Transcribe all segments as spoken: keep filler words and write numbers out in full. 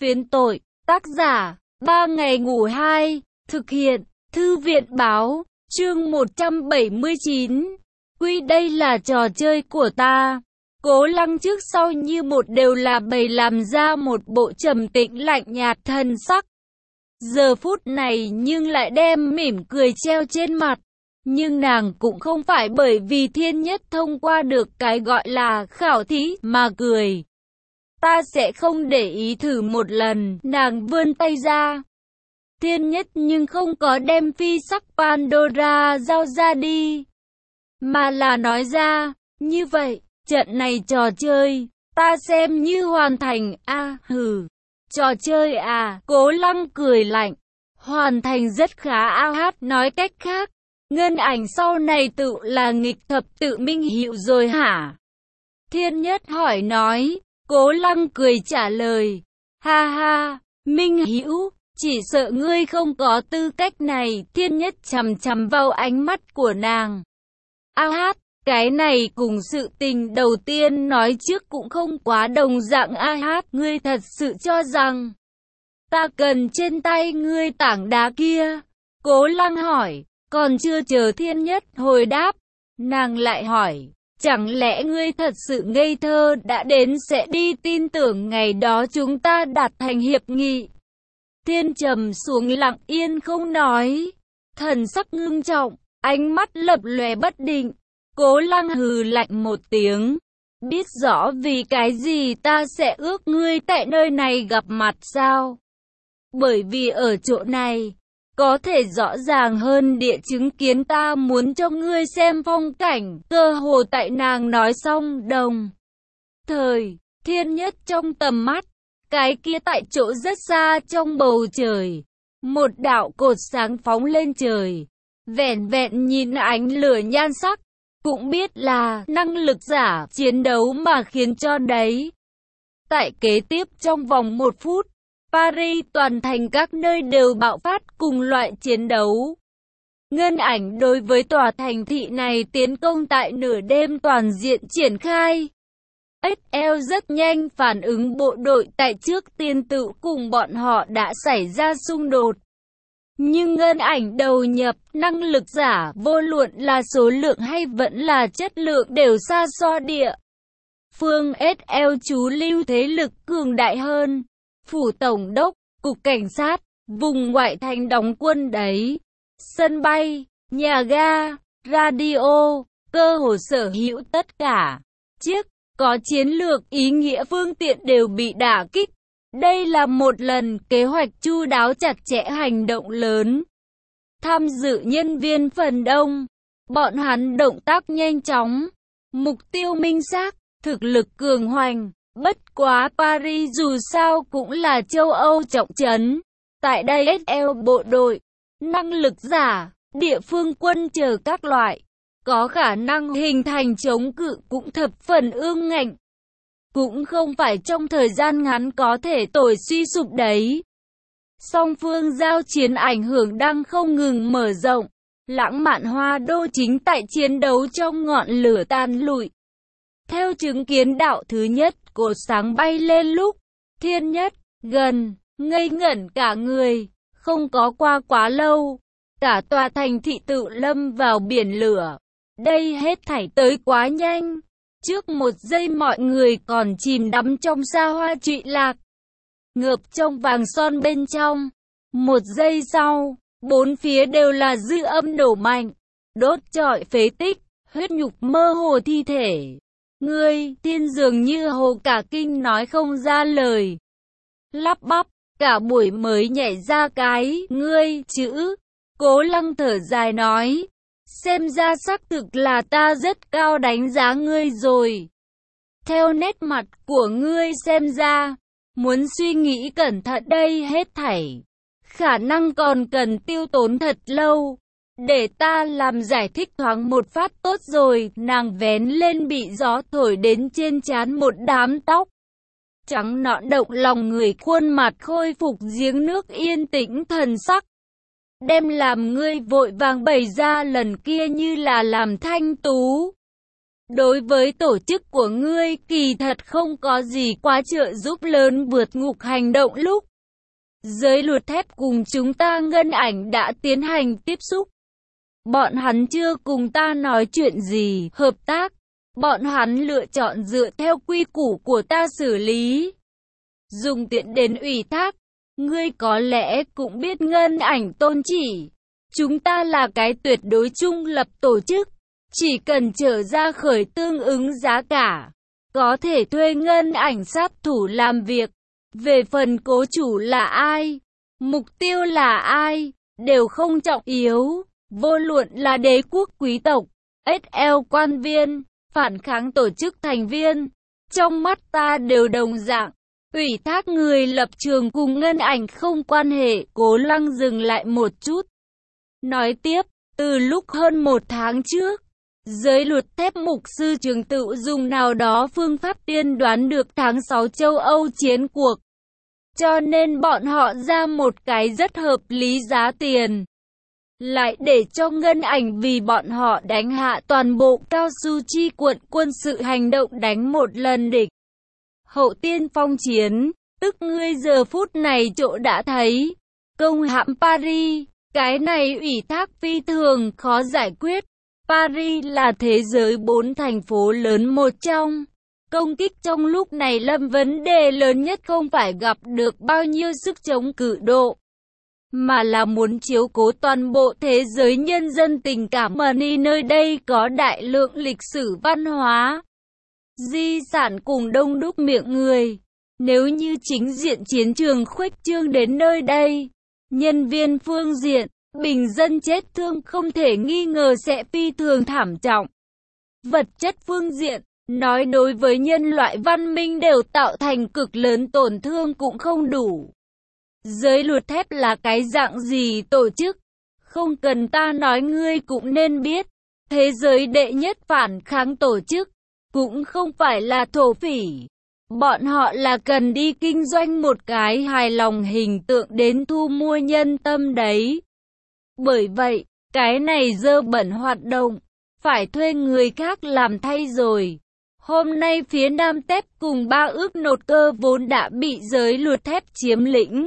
Phiến tội, tác giả, ba ngày ngủ hai, thực hiện, thư viện báo, chương một trăm bảy mươi chín. Quy đây là trò chơi của ta. Cố Lăng trước sau như một đều là bày làm ra một bộ trầm tĩnh lạnh nhạt thần sắc. Giờ phút này nhưng lại đem mỉm cười treo trên mặt. Nhưng nàng cũng không phải bởi vì Thiên Nhất thông qua được cái gọi là khảo thí mà cười. Ta sẽ không để ý thử một lần, nàng vươn tay ra. Thiên Nhất nhưng không có đem phi sắc Pandora giao ra đi, mà là nói ra, như vậy, trận này trò chơi, ta xem như hoàn thành, a à, hừ, trò chơi à, Cố Lăng cười lạnh, hoàn thành rất khá a hát, nói cách khác, Ngân Ảnh sau này tự là nghịch thập tự minh hữu rồi hả? Thiên Nhất hỏi nói. Cố Lăng cười trả lời, ha ha, minh hữu, chỉ sợ ngươi không có tư cách này. Thiên Nhất chằm chằm vào ánh mắt của nàng. A hát, cái này cùng sự tình đầu tiên nói trước cũng không quá đồng dạng. A hát, ngươi thật sự cho rằng ta cần trên tay ngươi tảng đá kia? Cố Lăng hỏi, còn chưa chờ Thiên Nhất hồi đáp, nàng lại hỏi, chẳng lẽ ngươi thật sự ngây thơ đã đến sẽ đi tin tưởng ngày đó chúng ta đạt thành hiệp nghị? Thiên trầm xuống lặng yên không nói, thần sắc ngưng trọng, ánh mắt lập lòe bất định. Cố Lăng hừ lạnh một tiếng, biết rõ vì cái gì ta sẽ ước ngươi tại nơi này gặp mặt sao? Bởi vì ở chỗ này có thể rõ ràng hơn địa chứng kiến ta muốn cho ngươi xem phong cảnh. Cơ hồ tại nàng nói xong đồng thời, Thiên Nhất trong tầm mắt, cái kia tại chỗ rất xa trong bầu trời, một đạo cột sáng phóng lên trời, vẻn vẹn nhìn ánh lửa nhan sắc, cũng biết là năng lực giả chiến đấu mà khiến cho đấy. Tại kế tiếp trong vòng một phút, Paris toàn thành các nơi đều bạo phát cùng loại chiến đấu. Ngân Ảnh đối với tòa thành thị này tiến công tại nửa đêm toàn diện triển khai. ét lờ rất nhanh phản ứng bộ đội tại trước tiên tự cùng bọn họ đã xảy ra xung đột. Nhưng Ngân Ảnh đầu nhập năng lực giả vô luận là số lượng hay vẫn là chất lượng đều xa so địa phương ét lờ chú lưu thế lực cường đại hơn. Phủ Tổng đốc, Cục Cảnh sát, vùng ngoại thành đóng quân đấy. Sân bay, nhà ga, radio, cơ hồ sở hữu tất cả chiếc có chiến lược ý nghĩa phương tiện đều bị đả kích. Đây là một lần kế hoạch chu đáo chặt chẽ hành động lớn. Tham dự nhân viên phần đông, bọn hắn động tác nhanh chóng, mục tiêu minh xác, thực lực cường hoành. Bất quá Paris dù sao cũng là châu Âu trọng trấn. Tại đây ét lờ bộ đội, năng lực giả, địa phương quân chờ các loại, có khả năng hình thành chống cự cũng thập phần ương ngạnh. Cũng không phải trong thời gian ngắn có thể tồi suy sụp đấy. Song phương giao chiến ảnh hưởng đang không ngừng mở rộng. Lãng mạn Hoa Đô chính tại chiến đấu trong ngọn lửa tan lụi. Theo chứng kiến đạo thứ nhất, cột sáng bay lên lúc Thiên Nhất gần ngây ngẩn cả người. Không có qua quá lâu, cả tòa thành thị tự lâm vào biển lửa. Đây hết thảy tới quá nhanh. Trước một giây mọi người còn chìm đắm trong xa hoa trụy lạc, ngợp trong vàng son bên trong. Một giây sau, bốn phía đều là dư âm nổ mạnh, đốt trọi phế tích, huyết nhục mơ hồ thi thể. Ngươi, Thiên dường như hồ cả kinh nói không ra lời. Lắp bắp, cả buổi mới nhảy ra cái, ngươi, chữ. Cố Lăng thở dài nói, xem ra xác thực là ta rất cao đánh giá ngươi rồi. Theo nét mặt của ngươi xem ra, muốn suy nghĩ cẩn thận đây hết thảy. Khả năng còn cần tiêu tốn thật lâu. Để ta làm giải thích thoáng một phát tốt rồi. Nàng vén lên bị gió thổi đến trên trán một đám tóc trắng nõn động lòng người, khuôn mặt khôi phục giếng nước yên tĩnh thần sắc. Đem làm ngươi vội vàng bày ra lần kia như là làm thanh tú. Đối với tổ chức của ngươi kỳ thật không có gì quá trợ giúp lớn vượt ngục hành động lúc. Giới luật thép cùng chúng ta ngân ảnh đã tiến hành tiếp xúc. Bọn hắn chưa cùng ta nói chuyện gì, hợp tác. Bọn hắn lựa chọn dựa theo quy củ của ta xử lý. Dùng tiện đến ủy thác. Ngươi có lẽ cũng biết ngân ảnh tôn chỉ. Chúng ta là cái tuyệt đối trung lập tổ chức. Chỉ cần trở ra khởi tương ứng giá cả. Có thể thuê ngân ảnh sát thủ làm việc. Về phần cố chủ là ai, mục tiêu là ai, đều không trọng yếu. Vô luận là đế quốc quý tộc, ét lờ quan viên, phản kháng tổ chức thành viên. Trong mắt ta đều đồng dạng. Ủy thác người lập trường cùng ngân ảnh không quan hệ. Cố Lăng dừng lại một chút. Nói tiếp, từ lúc hơn một tháng trước, giới luật thép mục sư Trường Tự dùng nào đó phương pháp tiên đoán được tháng sáu châu Âu chiến cuộc. Cho nên bọn họ ra một cái rất hợp lý giá tiền. Lại để cho ngân ảnh vì bọn họ đánh hạ toàn bộ Cao Su Chi quận quân sự hành động đánh một lần địch. Hậu tiên phong chiến, tức ngươi giờ phút này chỗ đã thấy. Công hãm Paris, cái này ủy thác phi thường khó giải quyết. Paris là thế giới bốn thành phố lớn một trong. Công kích trong lúc này lâm vấn đề lớn nhất không phải gặp được bao nhiêu sức chống cự độ, mà là muốn chiếu cố toàn bộ thế giới nhân dân tình cảm. Mani nơi đây có đại lượng lịch sử văn hóa, di sản cùng đông đúc miệng người. Nếu như chính diện chiến trường khuếch trương đến nơi đây, nhân viên phương diện, bình dân chết thương không thể nghi ngờ sẽ phi thường thảm trọng. Vật chất phương diện, nói đối với nhân loại văn minh đều tạo thành cực lớn tổn thương cũng không đủ. Giới luật thép là cái dạng gì tổ chức? Không cần ta nói ngươi cũng nên biết. Thế giới đệ nhất phản kháng tổ chức, cũng không phải là thổ phỉ. Bọn họ là cần đi kinh doanh một cái hài lòng hình tượng đến thu mua nhân tâm đấy. Bởi vậy, cái này dơ bẩn hoạt động, phải thuê người khác làm thay rồi. Hôm nay phía Nam Tép cùng ba ước nột cơ vốn đã bị giới luật thép chiếm lĩnh.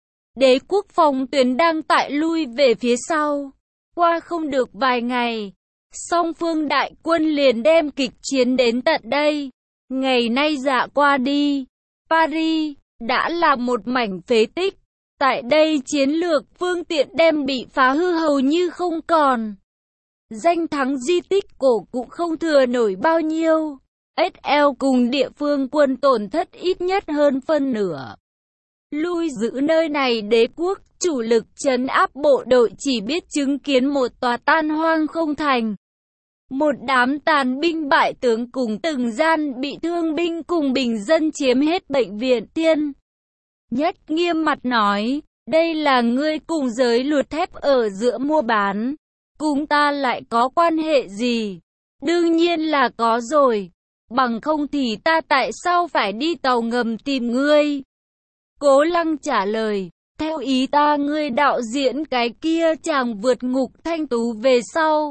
Đế quốc phòng tuyến đang tại lui về phía sau. Qua không được vài ngày, song phương đại quân liền đem kịch chiến đến tận đây. Ngày nay dạ qua đi, Paris đã là một mảnh phế tích. Tại đây chiến lược phương tiện đem bị phá hư hầu như không còn. Danh thắng di tích cổ cũng không thừa nổi bao nhiêu. ét lờ cùng địa phương quân tổn thất ít nhất hơn phân nửa. Lui giữ nơi này đế quốc, chủ lực trấn áp bộ đội chỉ biết chứng kiến một tòa tan hoang không thành. Một đám tàn binh bại tướng cùng từng gian bị thương binh cùng bình dân chiếm hết bệnh viện tiên. Nhất nghiêm mặt nói, đây là ngươi cùng giới luật thép ở giữa mua bán. Cùng ta lại có quan hệ gì? Đương nhiên là có rồi. Bằng không thì ta tại sao phải đi tàu ngầm tìm ngươi? Cố Lăng trả lời, theo ý ta ngươi đạo diễn cái kia chàng vượt ngục thanh tú về sau.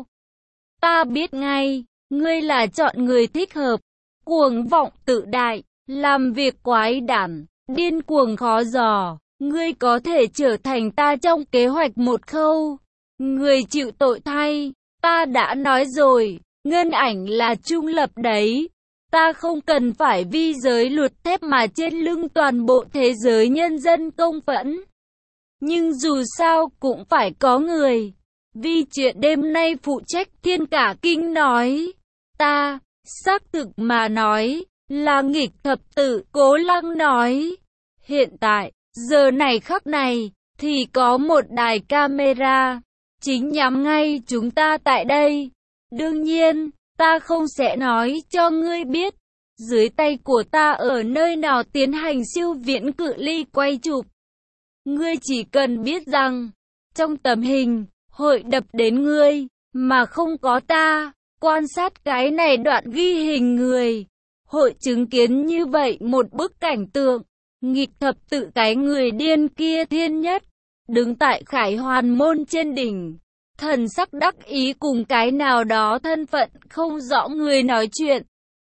Ta biết ngay, ngươi là chọn người thích hợp, cuồng vọng tự đại, làm việc quái đản, điên cuồng khó dò. Ngươi có thể trở thành ta trong kế hoạch một khâu. Người chịu tội thay, ta đã nói rồi, ngân ảnh là trung lập đấy. Ta không cần phải vi giới luật thép mà trên lưng toàn bộ thế giới nhân dân công phẫn. Nhưng dù sao cũng phải có người. Vì chuyện đêm nay phụ trách Thiên Cả Kinh nói. Ta, xác thực mà nói, là nghịch thập tử. Cố Lăng nói. Hiện tại, giờ này khắc này, thì có một đài camera, chính nhắm ngay chúng ta tại đây. Đương nhiên, ta không sẽ nói cho ngươi biết, dưới tay của ta ở nơi nào tiến hành siêu viễn cự ly quay chụp. Ngươi chỉ cần biết rằng, trong tấm hình, hội đập đến ngươi, mà không có ta. Quan sát cái này đoạn ghi hình người, hội chứng kiến như vậy một bức cảnh tượng. Nghịch thập tự cái người điên kia thiên nhất, đứng tại Khải Hoàn môn trên đỉnh, thần sắc đắc ý cùng cái nào đó thân phận không rõ người nói chuyện.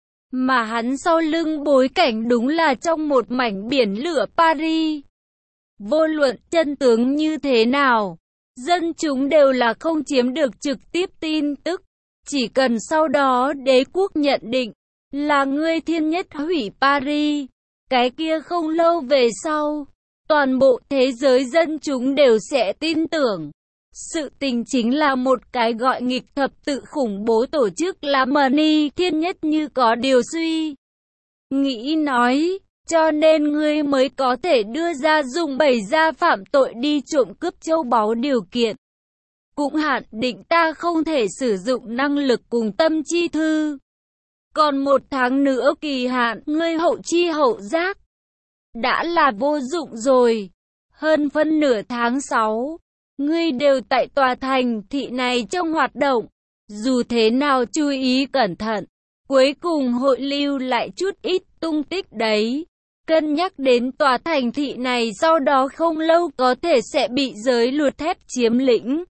Mà hắn sau lưng bối cảnh đúng là trong một mảnh biển lửa Paris. Vô luận chân tướng như thế nào, dân chúng đều là không chiếm được trực tiếp tin tức. Chỉ cần sau đó đế quốc nhận định là ngươi thiên nhất hủy Paris, cái kia không lâu về sau, toàn bộ thế giới dân chúng đều sẽ tin tưởng. Sự tình chính là một cái gọi nghịch thập tự khủng bố tổ chức là Mani thiên nhất như có điều suy nghĩ nói, cho nên ngươi mới có thể đưa ra dùng bày ra phạm tội đi trộm cướp châu báu điều kiện. Cũng hạn định ta không thể sử dụng năng lực cùng tâm chi thư. Còn một tháng nữa kỳ hạn, ngươi hậu chi hậu giác đã là vô dụng rồi. Hơn phân nửa tháng sáu, ngươi đều tại tòa thành thị này trong hoạt động. Dù thế nào chú ý cẩn thận, cuối cùng hội lưu lại chút ít tung tích đấy. Cân nhắc đến tòa thành thị này sau đó không lâu có thể sẽ bị giới luật thép chiếm lĩnh.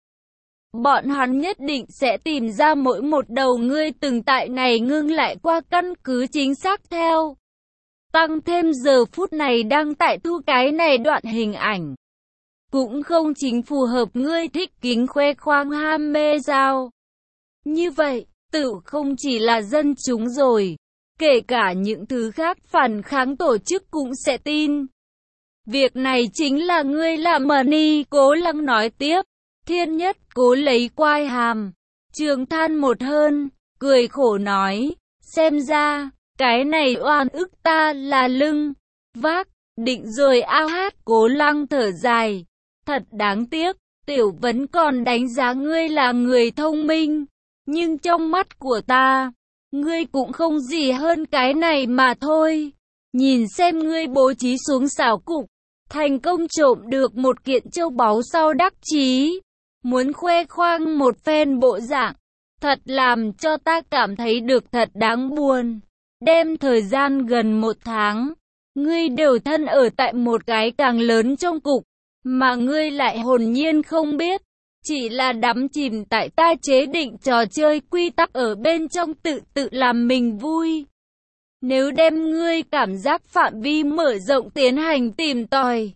Bọn hắn nhất định sẽ tìm ra mỗi một đầu ngươi từng tại này ngưng lại qua căn cứ chính xác theo. Tăng thêm giờ phút này đang tại thu cái này đoạn hình ảnh. Cũng không chính phù hợp ngươi thích kính khoe khoang ham mê sao. Như vậy, tự không chỉ là dân chúng rồi, kể cả những thứ khác phản kháng tổ chức cũng sẽ tin. Việc này chính là ngươi là Mani, Cố Lăng nói tiếp. Thiên nhất cố lấy quai hàm, trường than một hơn, cười khổ nói, xem ra, cái này oan ức ta là lưng, vác, định rồi ao hát. Cố Lăng thở dài, thật đáng tiếc, tiểu vấn còn đánh giá ngươi là người thông minh, nhưng trong mắt của ta, ngươi cũng không gì hơn cái này mà thôi. Nhìn xem ngươi bố trí xuống xảo cục, thành công trộm được một kiện châu báu sau đắc chí. Muốn khoe khoang một phen bộ dạng, thật làm cho ta cảm thấy được thật đáng buồn. Đem thời gian gần một tháng, ngươi đều thân ở tại một cái càng lớn trong cục, mà ngươi lại hồn nhiên không biết, chỉ là đắm chìm tại ta chế định trò chơi quy tắc ở bên trong tự tự làm mình vui. Nếu đem ngươi cảm giác phạm vi mở rộng tiến hành tìm tòi,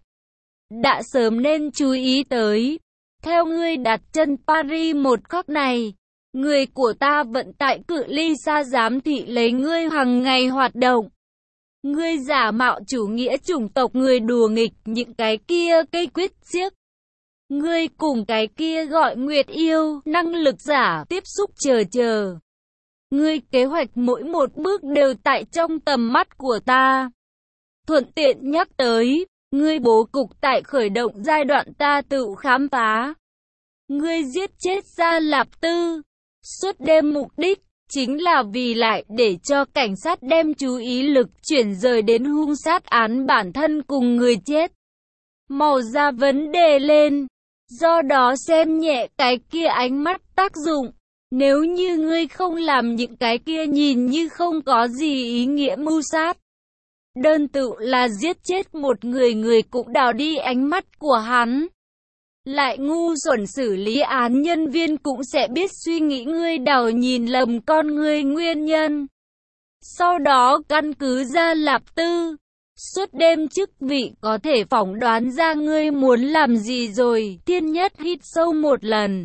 đã sớm nên chú ý tới. Theo ngươi đặt chân Paris một khắc này, người của ta vận tại cự ly xa giám thị lấy ngươi hàng ngày hoạt động. Ngươi giả mạo chủ nghĩa chủng tộc người đùa nghịch những cái kia cây quyết xiếc. Ngươi cùng cái kia gọi Nguyệt yêu, năng lực giả tiếp xúc chờ chờ. Ngươi kế hoạch mỗi một bước đều tại trong tầm mắt của ta. Thuận tiện nhắc tới, ngươi bố cục tại khởi động giai đoạn ta tự khám phá. Ngươi giết chết Gia Lạp Tư. Suốt đêm mục đích chính là vì lại để cho cảnh sát đem chú ý lực chuyển rời đến hung sát án bản thân cùng người chết. Màu ra vấn đề lên. Do đó xem nhẹ cái kia ánh mắt tác dụng. Nếu như ngươi không làm những cái kia nhìn như không có gì ý nghĩa mưu sát. Đơn tự là giết chết một người, người cũng đào đi ánh mắt của hắn. Lại ngu xuẩn xử lý án nhân viên cũng sẽ biết suy nghĩ ngươi đào nhìn lầm con ngươi nguyên nhân. Sau đó căn cứ Gia Lạp Tư, suốt đêm chức vị có thể phỏng đoán ra ngươi muốn làm gì rồi. Thiên nhất hít sâu một lần.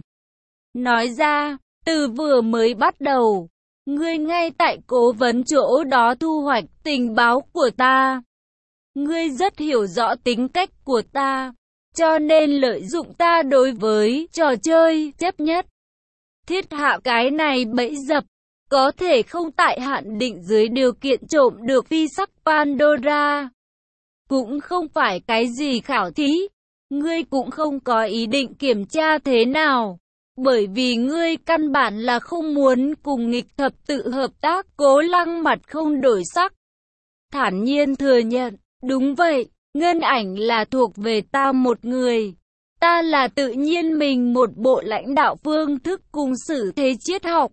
Nói ra, từ vừa mới bắt đầu, ngươi ngay tại cố vấn chỗ đó thu hoạch tình báo của ta. Ngươi rất hiểu rõ tính cách của ta, cho nên lợi dụng ta đối với trò chơi chấp nhất. Thiết hạ cái này bẫy dập, có thể không tại hạn định dưới điều kiện trộm được vi sắc Pandora. Cũng không phải cái gì khảo thí, ngươi cũng không có ý định kiểm tra thế nào. Bởi vì ngươi căn bản là không muốn cùng nghịch thập tự hợp tác. Cố Lăng mặt không đổi sắc, thản nhiên thừa nhận, đúng vậy, Ngân Ảnh là thuộc về ta một người. Ta là tự nhiên mình một bộ lãnh đạo phương thức cùng xử thế triết học.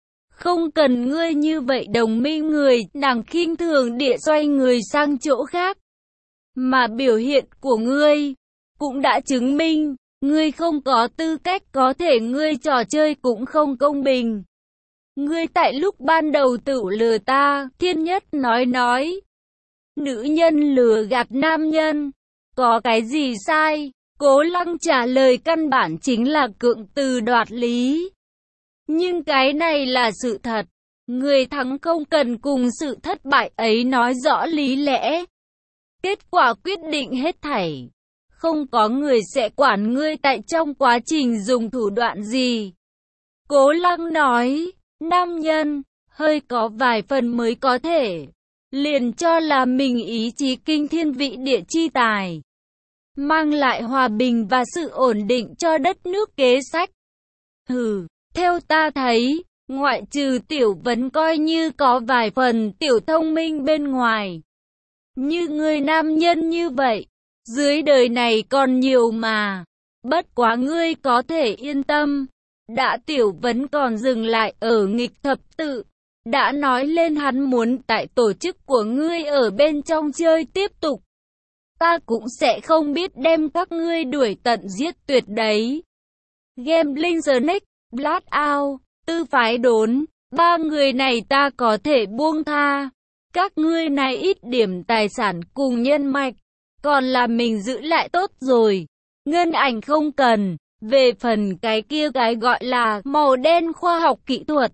Không cần ngươi như vậy đồng minh người, nàng khinh thường địa xoay người sang chỗ khác. Mà biểu hiện của ngươi cũng đã chứng minh, Ngươi không có tư cách, có thể ngươi trò chơi cũng không công bình. Ngươi tại lúc ban đầu tự lừa ta, Thiên Nhất nói nói. Nữ nhân lừa gạt nam nhân, có cái gì sai? Cố Lăng trả lời căn bản chính là cưỡng từ đoạt lý. Nhưng cái này là sự thật. Người thắng không cần cùng sự thất bại ấy nói rõ lý lẽ. Kết quả quyết định hết thảy. Không có người sẽ quản ngươi tại trong quá trình dùng thủ đoạn gì. Cố Lăng nói, nam nhân, hơi có vài phần mới có thể. Liền cho là mình ý chí kinh thiên vị địa chi tài. Mang lại hòa bình và sự ổn định cho đất nước kế sách. Hừ, theo ta thấy, ngoại trừ Tiểu Vấn coi như có vài phần tiểu thông minh bên ngoài. Như người nam nhân như vậy, dưới đời này còn nhiều mà. Bất quá ngươi có thể yên tâm. Đã Tiểu Vấn còn dừng lại ở nghịch thập tự. Đã nói lên hắn muốn tại tổ chức của ngươi ở bên trong chơi tiếp tục. Ta cũng sẽ không biết đem các ngươi đuổi tận giết tuyệt đấy. Gambling the Next, Blackout, Tư Phái Đốn, ba người này ta có thể buông tha. Các ngươi này ít điểm tài sản cùng nhân mạch, còn là mình giữ lại tốt rồi. Ngân Ảnh không cần, về phần cái kia cái gọi là màu đen khoa học kỹ thuật.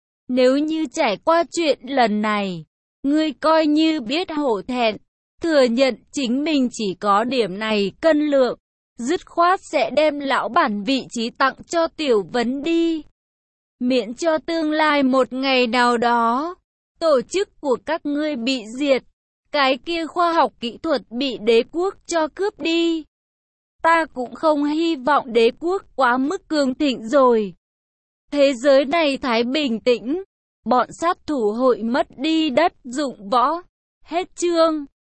Nếu như trải qua chuyện lần này, ngươi coi như biết hổ thẹn, thừa nhận chính mình chỉ có điểm này cân lượng, dứt khoát sẽ đem lão bản vị trí tặng cho Tiểu Vấn đi. Miễn cho tương lai một ngày nào đó, tổ chức của các ngươi bị diệt, cái kia khoa học kỹ thuật bị đế quốc cho cướp đi. Ta cũng không hy vọng đế quốc quá mức cường thịnh rồi. Thế giới này thái bình tĩnh, bọn sát thủ hội mất đi đất dụng võ. Hết chương.